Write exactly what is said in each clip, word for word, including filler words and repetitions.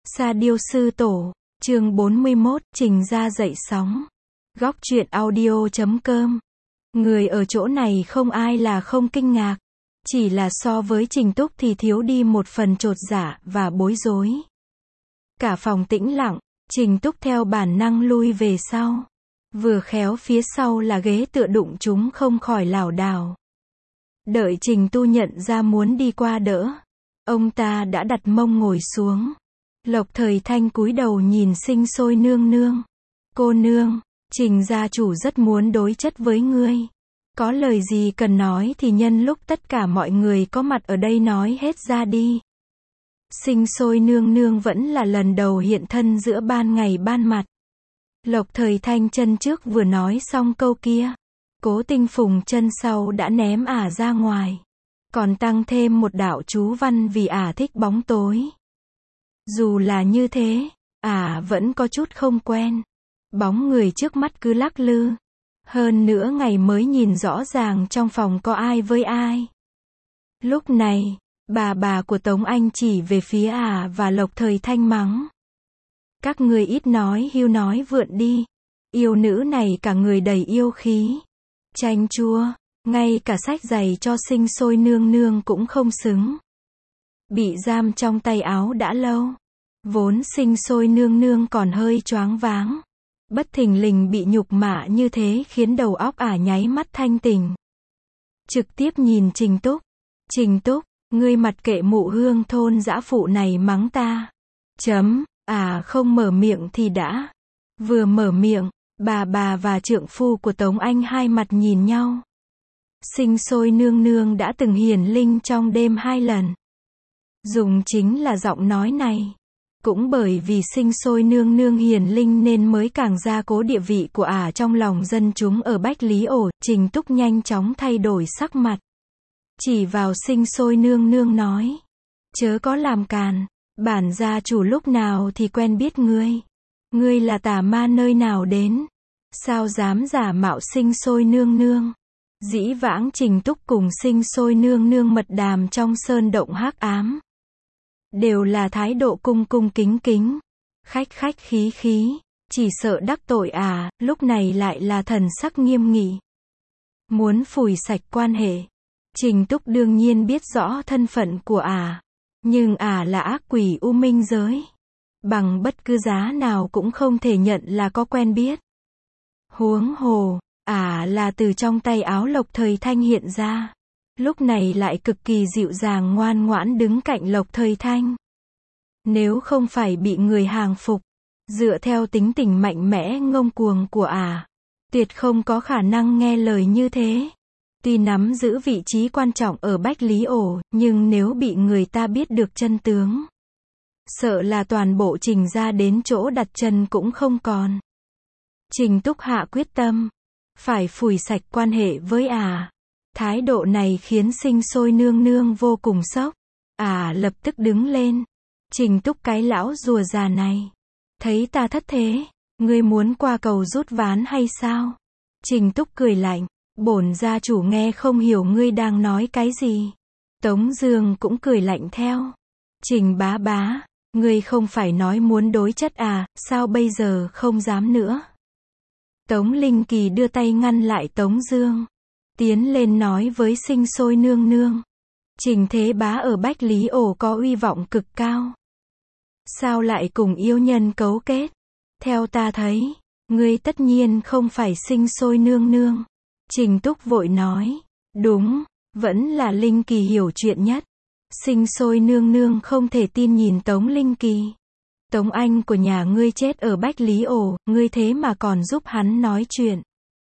Sa Diêu Sư Tổ, chương bốn mươi mốt, Trình Gia dậy sóng. Góc truyện audio chấm com. Người ở chỗ này không ai là không kinh ngạc. Chỉ là so với Trình Túc thì thiếu đi một phần chột dạ và bối rối. Cả phòng tĩnh lặng, Trình Túc theo bản năng lui về sau. Vừa khéo phía sau là ghế tựa đụng chúng không khỏi lảo đảo. Đợi Trình Tu nhận ra muốn đi qua đỡ. Ông ta đã đặt mông ngồi xuống. Lộc Thời Thanh cúi đầu nhìn Sinh Sôi nương nương. Cô nương, Trình gia chủ rất muốn đối chất với ngươi. Có lời gì cần nói thì nhân lúc tất cả mọi người có mặt ở đây nói hết ra đi. Sinh Sôi nương nương vẫn là lần đầu hiện thân giữa ban ngày ban mặt. Lộc Thời Thanh chân trước vừa nói xong câu kia. Cố Tinh Phùng chân sau đã ném ả ra ngoài. Còn tăng thêm một đạo chú văn vì ả thích bóng tối. Dù là như thế, ả vẫn có chút không quen. Bóng người trước mắt cứ lắc lư. Hơn nữa ngày mới nhìn rõ ràng trong phòng có ai với ai. Lúc này, bà bà của Tống Anh chỉ về phía ả và Lộc Thời Thanh mắng. Các ngươi ít nói hưu nói vượn đi. Yêu nữ này cả người đầy yêu khí. Chanh chua, ngay cả sách giày cho Sinh Sôi nương nương cũng không xứng. Bị giam trong tay áo đã lâu. Vốn Sinh Sôi nương nương còn hơi choáng váng. Bất thình lình bị nhục mạ như thế khiến đầu óc ả nháy mắt thanh tỉnh. Trực tiếp nhìn Trình Túc. Trình Túc, ngươi mặc kệ mụ hương thôn dã phụ này mắng ta. Chấm, ả không mở miệng thì đã. Vừa mở miệng, bà bà và trượng phu của Tống Anh hai mặt nhìn nhau. Sinh Sôi nương nương đã từng hiển linh trong đêm hai lần. Dùng chính là giọng nói này. Cũng bởi vì Sinh Sôi nương nương hiển linh nên mới càng gia cố địa vị của ả trong lòng dân chúng ở Bách Lý Ổ. Trình Túc nhanh chóng thay đổi sắc mặt. Chỉ vào Sinh Sôi nương nương nói. Chớ có làm càn, bản gia chủ lúc nào thì quen biết ngươi. Ngươi là tà ma nơi nào đến? Sao dám giả mạo Sinh Sôi nương nương? Dĩ vãng Trình Túc cùng Sinh Sôi nương nương mật đàm trong sơn động hắc ám. Đều là thái độ cung cung kính kính. Khách khách khí khí. Chỉ sợ đắc tội à, lúc này lại là thần sắc nghiêm nghị. Muốn phủi sạch quan hệ. Trình Túc đương nhiên biết rõ thân phận của ả. Nhưng ả là ác quỷ u minh giới. Bằng bất cứ giá nào cũng không thể nhận là có quen biết. Huống hồ, ả là từ trong tay áo Lộc Thời Thanh hiện ra. Lúc này lại cực kỳ dịu dàng ngoan ngoãn đứng cạnh Lộc Thời Thanh. Nếu không phải bị người hàng phục, dựa theo tính tình mạnh mẽ ngông cuồng của ả, tuyệt không có khả năng nghe lời như thế. Tuy nắm giữ vị trí quan trọng ở Bách Lý Ổ, nhưng nếu bị người ta biết được chân tướng, sợ là toàn bộ Trình gia đến chỗ đặt chân cũng không còn. Trình Túc hạ quyết tâm, phải phủi sạch quan hệ với ả. Thái độ này khiến Sinh Sôi nương nương vô cùng sốc. Ả lập tức đứng lên. Trình Túc cái lão rùa già này. Thấy ta thất thế, ngươi muốn qua cầu rút ván hay sao? Trình Túc cười lạnh. Bổn gia chủ nghe không hiểu ngươi đang nói cái gì. Tống Dương cũng cười lạnh theo. Trình bá bá, ngươi không phải nói muốn đối chất à, sao bây giờ không dám nữa? Tống Linh Kỳ đưa tay ngăn lại Tống Dương. Tiến lên nói với Sinh Sôi nương nương. Trình Thế Bá ở Bách Lý Ổ có uy vọng cực cao. Sao lại cùng yêu nhân cấu kết? Theo ta thấy, ngươi tất nhiên không phải Sinh Sôi nương nương. Trình Túc vội nói. Đúng, vẫn là Linh Kỳ hiểu chuyện nhất. Sinh Sôi nương nương không thể tin nhìn Tống Linh Kỳ. Tống Anh của nhà ngươi chết ở Bách Lý Ổ, ngươi thế mà còn giúp hắn nói chuyện.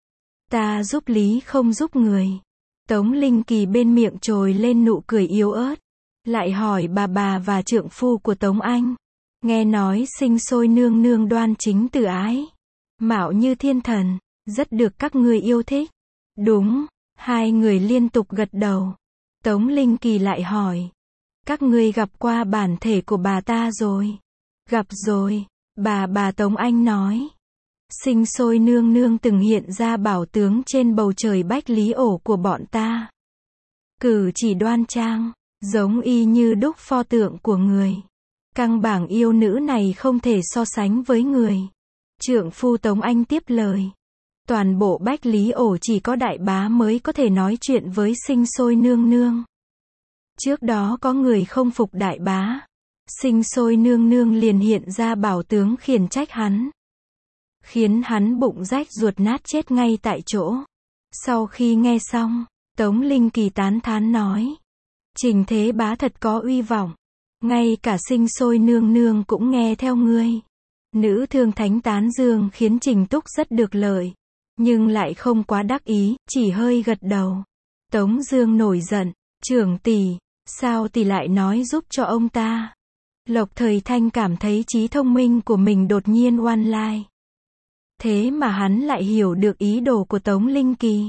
Ta giúp lý không giúp người. Tống Linh Kỳ bên miệng trồi lên nụ cười yếu ớt. Lại hỏi bà bà và trượng phu của Tống Anh. Nghe nói Sinh Sôi nương nương đoan chính từ ái. Mạo như thiên thần, rất được các ngươi yêu thích. Đúng, hai người liên tục gật đầu. Tống Linh Kỳ lại hỏi. Các ngươi gặp qua bản thể của bà ta rồi? Gặp rồi, bà bà Tống Anh nói. Sinh Sôi nương nương từng hiện ra bảo tướng trên bầu trời Bách Lý Ổ của bọn ta. Cử chỉ đoan trang, giống y như đúc pho tượng của người. Căng bảng yêu nữ này không thể so sánh với người. Trượng phu Tống Anh tiếp lời. Toàn bộ Bách Lý Ổ chỉ có đại bá mới có thể nói chuyện với Sinh Sôi Nương Nương. Trước đó có người không phục đại bá. Sinh Sôi Nương Nương liền hiện ra bảo tướng khiển trách hắn. Khiến hắn bụng rách ruột nát chết ngay tại chỗ. Sau khi nghe xong, Tống Linh Kỳ tán thán nói. Trình Thế Bá thật có uy vọng. Ngay cả Sinh Sôi Nương Nương cũng nghe theo ngươi. Nữ thương thánh tán dương khiến Trình Túc rất được lợi. Nhưng lại không quá đắc ý, chỉ hơi gật đầu. Tống Dương nổi giận. Trưởng tỷ, sao tỷ lại nói giúp cho ông ta? Lộc Thời Thanh cảm thấy trí thông minh của mình đột nhiên oan lai. Thế mà hắn lại hiểu được ý đồ của Tống Linh Kỳ.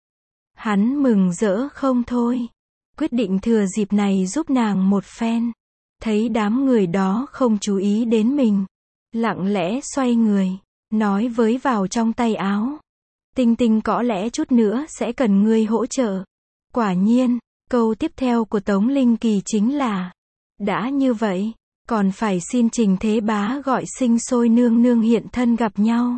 Hắn mừng rỡ không thôi. Quyết định thừa dịp này giúp nàng một phen. Thấy đám người đó không chú ý đến mình. Lặng lẽ xoay người. Nói với vào trong tay áo. Tinh Tinh có lẽ chút nữa sẽ cần ngươi hỗ trợ. Quả nhiên, câu tiếp theo của Tống Linh Kỳ chính là. Đã như vậy, còn phải xin Trình Thế Bá gọi Sinh Sôi Nương Nương hiện thân gặp nhau.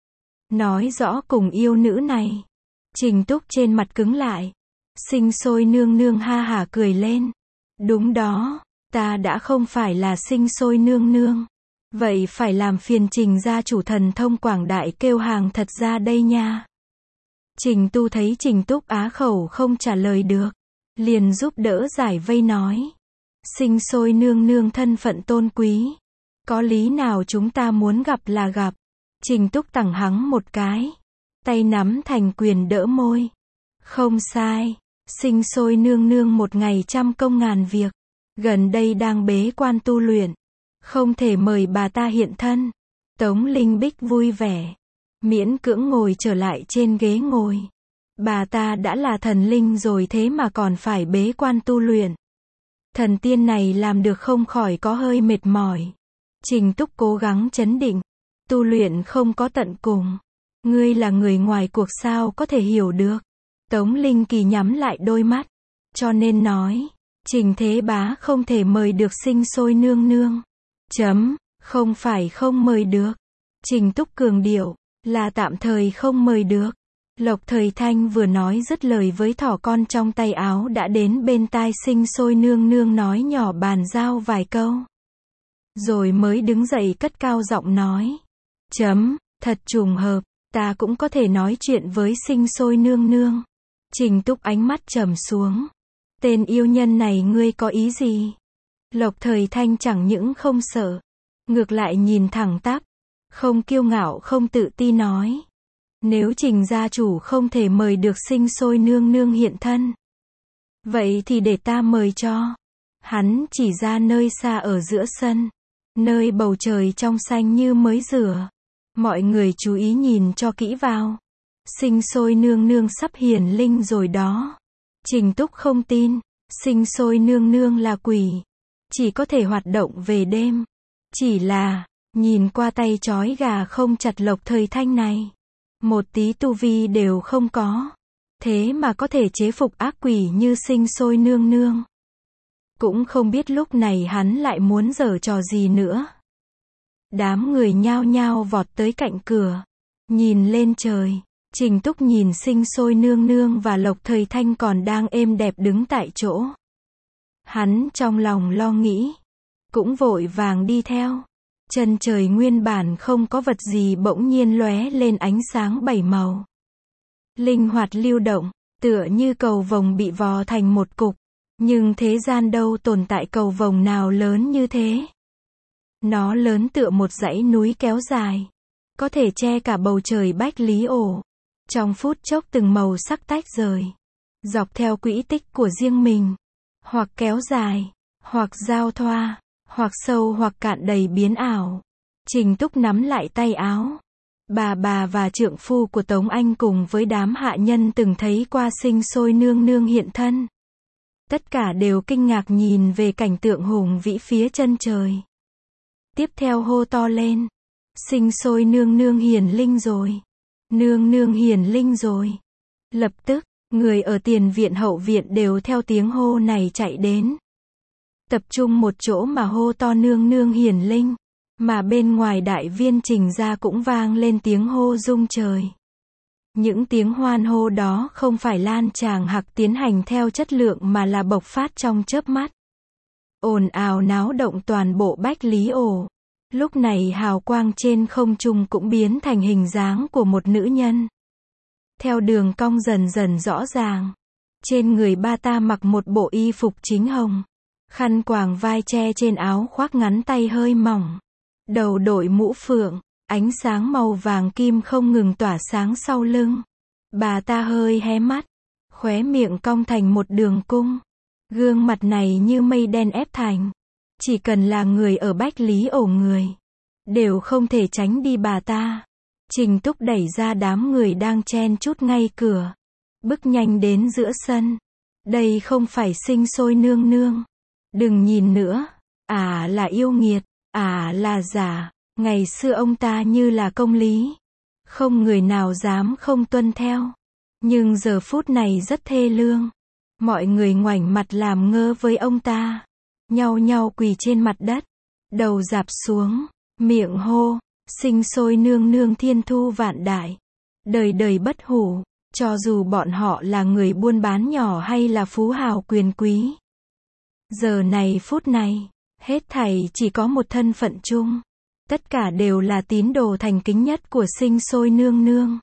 Nói rõ cùng yêu nữ này. Trình Túc trên mặt cứng lại. Sinh Sôi Nương Nương ha hả cười lên. Đúng đó, ta đã không phải là Sinh Sôi Nương Nương. Vậy phải làm phiền Trình gia chủ thần thông quảng đại kêu hàng thật ra đây nha. Trình Tu thấy Trình Túc á khẩu không trả lời được. Liền giúp đỡ giải vây nói. Sinh Sôi Nương Nương thân phận tôn quý. Có lý nào chúng ta muốn gặp là gặp. Trình Túc tẳng hắng một cái. Tay nắm thành quyền đỡ môi. Không sai. Sinh Sôi Nương Nương một ngày trăm công ngàn việc. Gần đây đang bế quan tu luyện. Không thể mời bà ta hiện thân. Tống Linh Bích vui vẻ. Miễn cưỡng ngồi trở lại trên ghế ngồi. Bà ta đã là thần linh rồi thế mà còn phải bế quan tu luyện. Thần tiên này làm được không khỏi có hơi mệt mỏi. Trình Túc cố gắng trấn định. Tu luyện không có tận cùng. Ngươi là người ngoài cuộc sao có thể hiểu được. Tống Linh Kỳ nhắm lại đôi mắt. Cho nên nói. Trình Thế Bá không thể mời được Sinh Sôi Nương Nương. Chấm. Không phải không mời được. Trình Túc cường điệu. Là tạm thời không mời được. Lộc Thời Thanh vừa nói dứt lời với thỏ con trong tay áo đã đến bên tai Sinh Sôi Nương Nương nói nhỏ bàn giao vài câu. Rồi mới đứng dậy cất cao giọng nói. Chấm. Thật trùng hợp. Ta cũng có thể nói chuyện với Sinh Sôi Nương Nương. Trình Túc ánh mắt trầm xuống. Tên yêu nhân này ngươi có ý gì? Lộc Thời Thanh chẳng những không sợ. Ngược lại nhìn thẳng tắp. Không kiêu ngạo không tự ti nói. Nếu Trình gia chủ không thể mời được Sinh Sôi Nương Nương hiện thân. Vậy thì để ta mời cho. Hắn chỉ ra nơi xa ở giữa sân. Nơi bầu trời trong xanh như mới rửa. Mọi người chú ý nhìn cho kỹ vào. Sinh Sôi Nương Nương sắp hiển linh rồi đó. Trình Túc không tin. Sinh Sôi Nương Nương là quỷ. Chỉ có thể hoạt động về đêm. Chỉ là, nhìn qua tay trói gà không chặt Lộc Thời Thanh này. Một tí tu vi đều không có. Thế mà có thể chế phục ác quỷ như Sinh Sôi Nương Nương. Cũng không biết lúc này hắn lại muốn giở trò gì nữa. Đám người nhao nhao vọt tới cạnh cửa. Nhìn lên trời. Trình Túc nhìn Sinh Sôi Nương Nương và Lộc Thời Thanh còn đang êm đẹp đứng tại chỗ. Hắn trong lòng lo nghĩ. Cũng vội vàng đi theo. Chân trời nguyên bản không có vật gì bỗng nhiên lóe lên ánh sáng bảy màu. Linh hoạt lưu động, tựa như cầu vồng bị vò thành một cục. Nhưng thế gian đâu tồn tại cầu vồng nào lớn như thế. Nó lớn tựa một dãy núi kéo dài. Có thể che cả bầu trời Bách Lý Ổ. Trong phút chốc từng màu sắc tách rời. Dọc theo quỹ tích của riêng mình. Hoặc kéo dài, hoặc giao thoa, hoặc sâu hoặc cạn đầy biến ảo. Trình Túc nắm lại tay áo. Bà bà và trượng phu của Tống Anh cùng với đám hạ nhân từng thấy qua Sinh Sôi Nương Nương hiện thân. Tất cả đều kinh ngạc nhìn về cảnh tượng hùng vĩ phía chân trời. Tiếp theo hô to lên. Sinh Sôi Nương Nương hiển linh rồi. Nương Nương hiển linh rồi. Lập tức, người ở tiền viện hậu viện đều theo tiếng hô này chạy đến. tập trung một chỗ mà hô to nương nương hiển linh, mà bên ngoài đại viên Trình gia cũng vang lên tiếng hô rung trời. Những tiếng hoan hô đó không phải lan tràn hoặc tiến hành theo chất lượng mà là bộc phát trong chớp mắt. Ồn ào náo động toàn bộ Bách Lý Ổ. Lúc này hào quang trên không trung cũng biến thành hình dáng của một nữ nhân. Theo đường cong dần dần rõ ràng. Trên người bà ta mặc một bộ y phục chính hồng. Khăn quàng vai che trên áo khoác ngắn tay hơi mỏng. Đầu đội mũ phượng, ánh sáng màu vàng kim không ngừng tỏa sáng sau lưng. Bà ta hơi hé mắt, khóe miệng cong thành một đường cung. Gương mặt này như mây đen ép thành. Chỉ cần là người ở Bách Lý Ổ người, đều không thể tránh đi bà ta. Trình Túc đẩy ra đám người đang chen chúc ngay cửa. Bước nhanh đến giữa sân. Đây không phải Sinh Sôi nương nương. Đừng nhìn nữa. À là yêu nghiệt. À là giả. Ngày xưa ông ta như là công lý. Không người nào dám không tuân theo. Nhưng giờ phút này rất thê lương. Mọi người ngoảnh mặt làm ngơ với ông ta. Nhau nhau quỳ trên mặt đất. Đầu rạp xuống. Miệng hô. Sinh Sôi nương nương thiên thu vạn đại. Đời đời bất hủ. Cho dù bọn họ là người buôn bán nhỏ hay là phú hào quyền quý. Giờ này phút này. Hết thảy chỉ có một thân phận chung. Tất cả đều là tín đồ thành kính nhất của Sinh Sôi nương nương.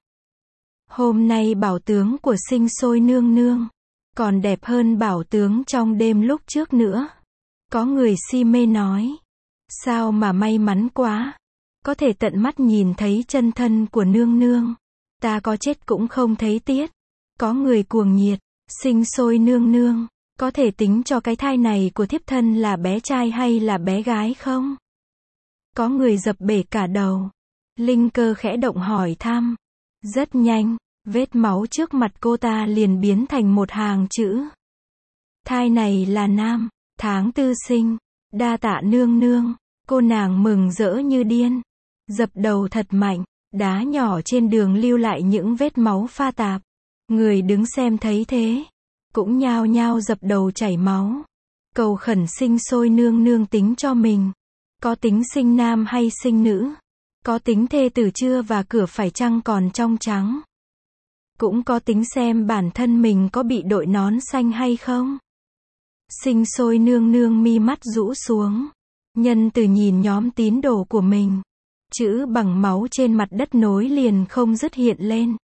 Hôm nay bảo tướng của Sinh Sôi nương nương còn đẹp hơn bảo tướng trong đêm lúc trước nữa. Có người si mê nói. Sao mà may mắn quá. Có thể tận mắt nhìn thấy chân thân của nương nương. Ta có chết cũng không thấy tiếc. Có người cuồng nhiệt. Sinh Sôi nương nương. Có thể tính cho cái thai này của thiếp thân là bé trai hay là bé gái không? Có người dập bể cả đầu. Linh Cơ khẽ động hỏi thăm. Rất nhanh, vết máu trước mặt cô ta liền biến thành một hàng chữ. Thai này là nam, tháng tư sinh, đa tạ nương nương. Cô nàng mừng rỡ như điên. Dập đầu thật mạnh, đá nhỏ trên đường lưu lại những vết máu pha tạp. Người đứng xem thấy thế, cũng nhao nhao dập đầu chảy máu. Cầu khẩn Sinh Sôi nương nương tính cho mình. Có tính sinh nam hay sinh nữ? Có tính thê tử chưa và cửa phải chăng còn trong trắng? Cũng có tính xem bản thân mình có bị đội nón xanh hay không? Sinh Sôi nương nương mi mắt rũ xuống. Nhân từ nhìn nhóm tín đồ của mình. Chữ bằng máu trên mặt đất nối liền không dứt hiện lên.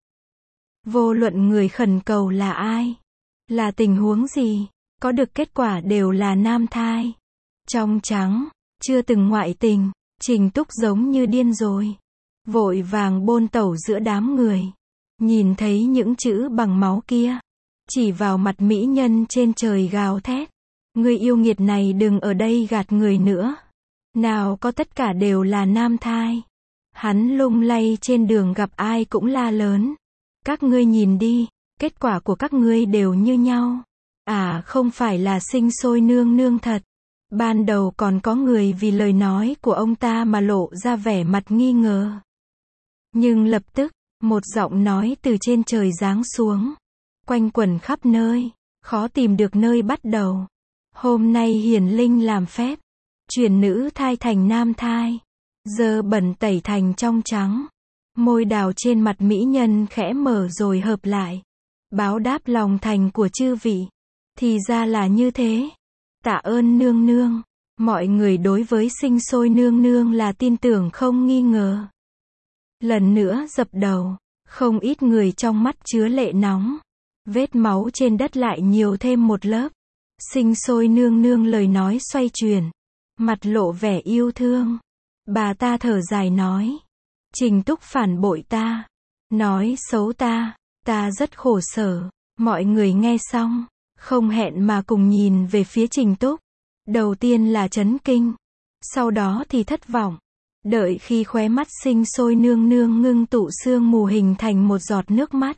Vô luận người khẩn cầu là ai, là tình huống gì, có được kết quả đều là nam thai. Trong trắng, chưa từng ngoại tình. Trình Túc giống như điên rồi. Vội vàng bôn tẩu giữa đám người. Nhìn thấy những chữ bằng máu kia. Chỉ vào mặt mỹ nhân trên trời gào thét. Người yêu nghiệt này đừng ở đây gạt người nữa. Nào có tất cả đều là nam thai. Hắn lung lay trên đường gặp ai cũng la lớn. Các ngươi nhìn đi, kết quả của các ngươi đều như nhau. À không phải là Sinh Sôi nương nương thật. Ban đầu còn có người vì lời nói của ông ta mà lộ ra vẻ mặt nghi ngờ. Nhưng lập tức, một giọng nói từ trên trời giáng xuống. Quanh quẩn khắp nơi, khó tìm được nơi bắt đầu. Hôm nay hiển linh làm phép. Chuyển nữ thai thành nam thai. Dơ bẩn tẩy thành trong trắng. Môi đào trên mặt mỹ nhân khẽ mở rồi hợp lại. Báo đáp lòng thành của chư vị. Thì ra là như thế. Tạ ơn nương nương. Mọi người đối với Sinh Sôi nương nương là tin tưởng không nghi ngờ. Lần nữa dập đầu. Không ít người trong mắt chứa lệ nóng. Vết máu trên đất lại nhiều thêm một lớp. Sinh Sôi nương nương lời nói xoay chuyển. Mặt lộ vẻ yêu thương. Bà ta thở dài nói. Trình Túc phản bội ta. Nói xấu ta. Ta rất khổ sở. Mọi người nghe xong. Không hẹn mà cùng nhìn về phía Trình Túc. Đầu tiên là chấn kinh. Sau đó thì thất vọng. Đợi khi khóe mắt Sinh Sôi nương nương ngưng tụ sương mù hình thành một giọt nước mắt.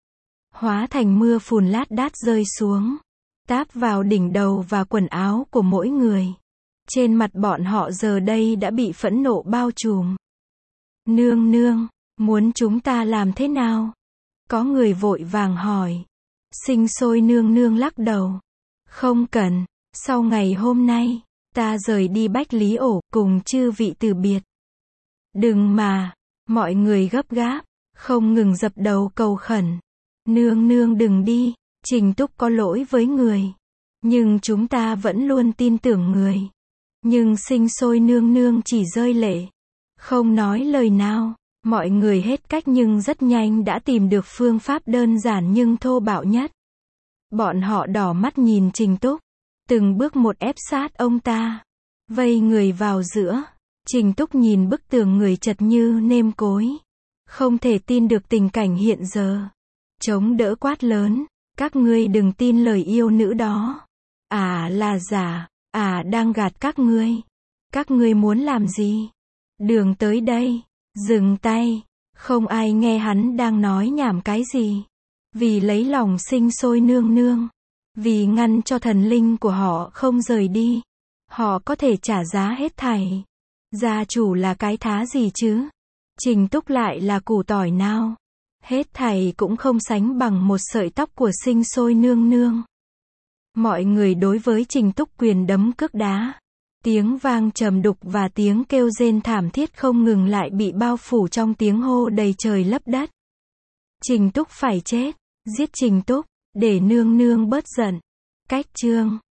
Hóa thành mưa phùn lát đát rơi xuống. Táp vào đỉnh đầu và quần áo của mỗi người. Trên mặt bọn họ giờ đây đã bị phẫn nộ bao trùm. Nương nương, muốn chúng ta làm thế nào? Có người vội vàng hỏi. Sinh Sôi nương nương lắc đầu. Không cần, Sau ngày hôm nay, ta rời đi Bách Lý Ổ, cùng chư vị từ biệt. Đừng mà, mọi người gấp gáp, không ngừng dập đầu cầu khẩn. Nương nương đừng đi, Trình Túc có lỗi với người. Nhưng chúng ta vẫn luôn tin tưởng người. Nhưng sinh sôi nương nương chỉ rơi lệ. Không nói lời nào, mọi người hết cách nhưng rất nhanh đã tìm được phương pháp đơn giản nhưng thô bạo nhất. Bọn họ đỏ mắt nhìn Trình Túc, từng bước một ép sát ông ta, vây người vào giữa. Trình Túc nhìn bức tường người chật như nêm cối, không thể tin được tình cảnh hiện giờ. Chống đỡ quát lớn, các ngươi đừng tin lời yêu nữ đó. À là giả, à đang gạt các ngươi. Các ngươi muốn làm gì? Đường tới đây, dừng tay. Không ai nghe hắn đang nói nhảm cái gì. Vì lấy lòng sinh sôi nương nương, vì ngăn cho thần linh của họ không rời đi, họ có thể trả giá hết thảy. Gia chủ là cái thá gì chứ? Trình Túc lại là củ tỏi nào? Hết thảy cũng không sánh bằng một sợi tóc của sinh sôi nương nương. Mọi người đối với Trình Túc quyền đấm cước đá. Tiếng vang trầm đục và tiếng kêu rên thảm thiết không ngừng lại bị bao phủ trong tiếng hô đầy trời lấp đất. Trình Túc phải chết, giết Trình Túc, để nương nương bớt giận. Cách chương